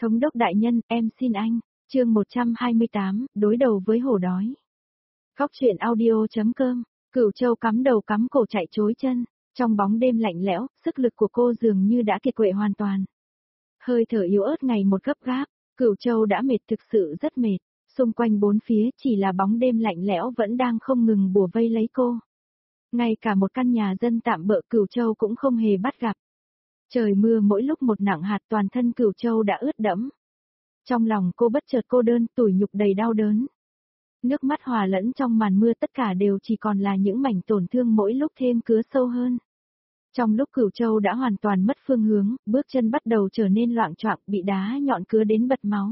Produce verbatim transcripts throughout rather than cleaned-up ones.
Thống đốc đại nhân, em xin anh. Chương một trăm hai mươi tám, đối đầu với hổ đói. Khóc chuyện audio.com, Cửu Châu cắm đầu cắm cổ chạy trối chân, trong bóng đêm lạnh lẽo, sức lực của cô dường như đã kiệt quệ hoàn toàn. Hơi thở yếu ớt ngày một gấp gáp, Cửu Châu đã mệt, thực sự rất mệt, xung quanh bốn phía chỉ là bóng đêm lạnh lẽo vẫn đang không ngừng bủa vây lấy cô. Ngay cả một căn nhà dân tạm bợ Cửu Châu cũng không hề bắt gặp. Trời mưa mỗi lúc một nặng hạt, toàn thân Cửu Châu đã ướt đẫm. Trong lòng cô bất chợt cô đơn, tủi nhục đầy đau đớn. Nước mắt hòa lẫn trong màn mưa, tất cả đều chỉ còn là những mảnh tổn thương mỗi lúc thêm cứa sâu hơn. Trong lúc Cửu Châu đã hoàn toàn mất phương hướng, bước chân bắt đầu trở nên loạng choạng, bị đá nhọn cứa đến bật máu.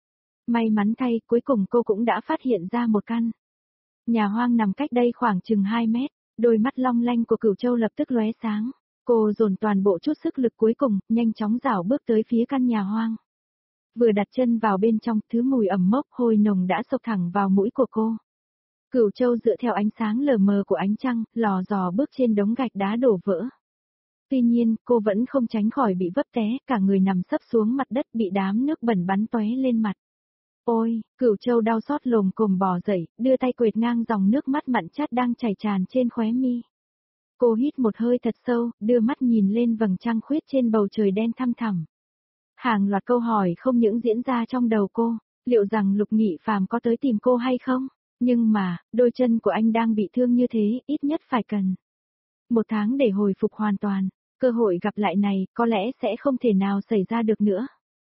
May mắn thay, cuối cùng cô cũng đã phát hiện ra một căn nhà hoang nằm cách đây khoảng chừng hai mét, đôi mắt long lanh của Cửu Châu lập tức lóe sáng. Cô dồn toàn bộ chút sức lực cuối cùng, nhanh chóng rảo bước tới phía căn nhà hoang. Vừa đặt chân vào bên trong, thứ mùi ẩm mốc hôi nồng đã xộc thẳng vào mũi của cô. Cửu Châu dựa theo ánh sáng lờ mờ của ánh trăng, lò dò bước trên đống gạch đá đổ vỡ. Tuy nhiên, cô vẫn không tránh khỏi bị vấp té, cả người nằm sấp xuống mặt đất, bị đám nước bẩn bắn tóe lên mặt. Ôi, Cửu Châu đau xót lồm cồm bò dậy, đưa tay quệt ngang dòng nước mắt mặn chát đang chảy tràn trên khóe mi. Cô hít một hơi thật sâu, đưa mắt nhìn lên vầng trăng khuyết trên bầu trời đen thăm thẳm. Hàng loạt câu hỏi không những diễn ra trong đầu cô, liệu rằng Lục Nghị Phàm có tới tìm cô hay không? Nhưng mà, đôi chân của anh đang bị thương như thế, ít nhất phải cần một tháng để hồi phục hoàn toàn, cơ hội gặp lại này có lẽ sẽ không thể nào xảy ra được nữa.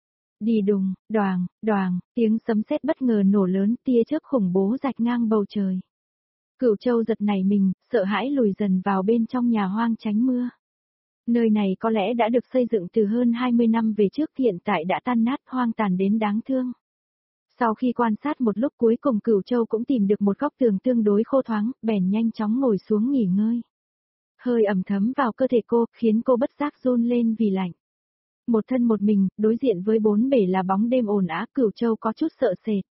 Đi đùng, đoàng, đoàng, tiếng sấm sét bất ngờ nổ lớn, tia chớp khủng bố rạch ngang bầu trời. Cửu Châu giật nảy mình, sợ hãi lùi dần vào bên trong nhà hoang tránh mưa. Nơi này có lẽ đã được xây dựng từ hơn hai mươi năm về trước, hiện tại đã tan nát hoang tàn đến đáng thương. Sau khi quan sát một lúc, cuối cùng Cửu Châu cũng tìm được một góc tường tương đối khô thoáng, bèn nhanh chóng ngồi xuống nghỉ ngơi. Hơi ẩm thấm vào cơ thể cô, khiến cô bất giác run lên vì lạnh. Một thân một mình, đối diện với bốn bể là bóng đêm ồn ào, Cửu Châu có chút sợ sệt.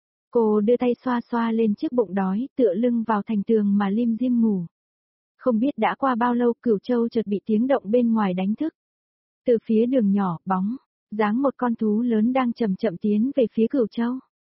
Cô đưa tay xoa xoa lên chiếc bụng đói, tựa lưng vào thành tường mà lim dim ngủ. Không biết đã qua bao lâu, Cửu Châu chợt bị tiếng động bên ngoài đánh thức. Từ phía đường nhỏ, bóng dáng một con thú lớn đang chậm chậm tiến về phía Cửu Châu.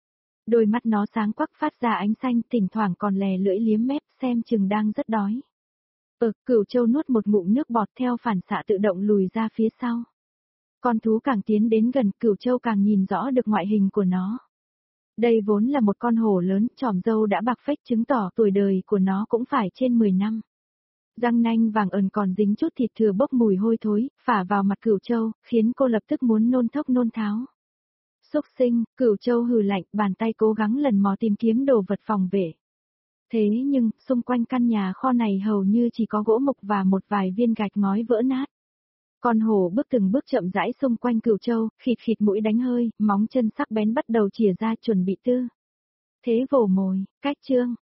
Đôi mắt nó sáng quắc phát ra ánh xanh, thỉnh thoảng còn lè lưỡi liếm mép, xem chừng đang rất đói. Ừ, Cửu Châu nuốt một ngụm nước bọt, theo phản xạ tự động lùi ra phía sau. Con thú càng tiến đến gần, Cửu Châu càng nhìn rõ được ngoại hình của nó. Đây vốn là một con hổ lớn, chòm râu đã bạc phách, chứng tỏ tuổi đời của nó cũng phải trên mười năm. Răng nanh vàng ẩn còn dính chút thịt thừa bốc mùi hôi thối, phả vào mặt Cửu Châu, khiến cô lập tức muốn nôn thốc nôn tháo. Xúc sinh, Cửu Châu hừ lạnh, bàn tay cố gắng lần mò tìm kiếm đồ vật phòng vệ. Thế nhưng, xung quanh căn nhà kho này hầu như chỉ có gỗ mục và một vài viên gạch ngói vỡ nát. Con hổ bước từng bước chậm rãi xung quanh Cửu Châu, khịt khịt mũi đánh hơi, móng chân sắc bén bắt đầu chìa ra chuẩn bị tư thế vồ mồi. Cách chương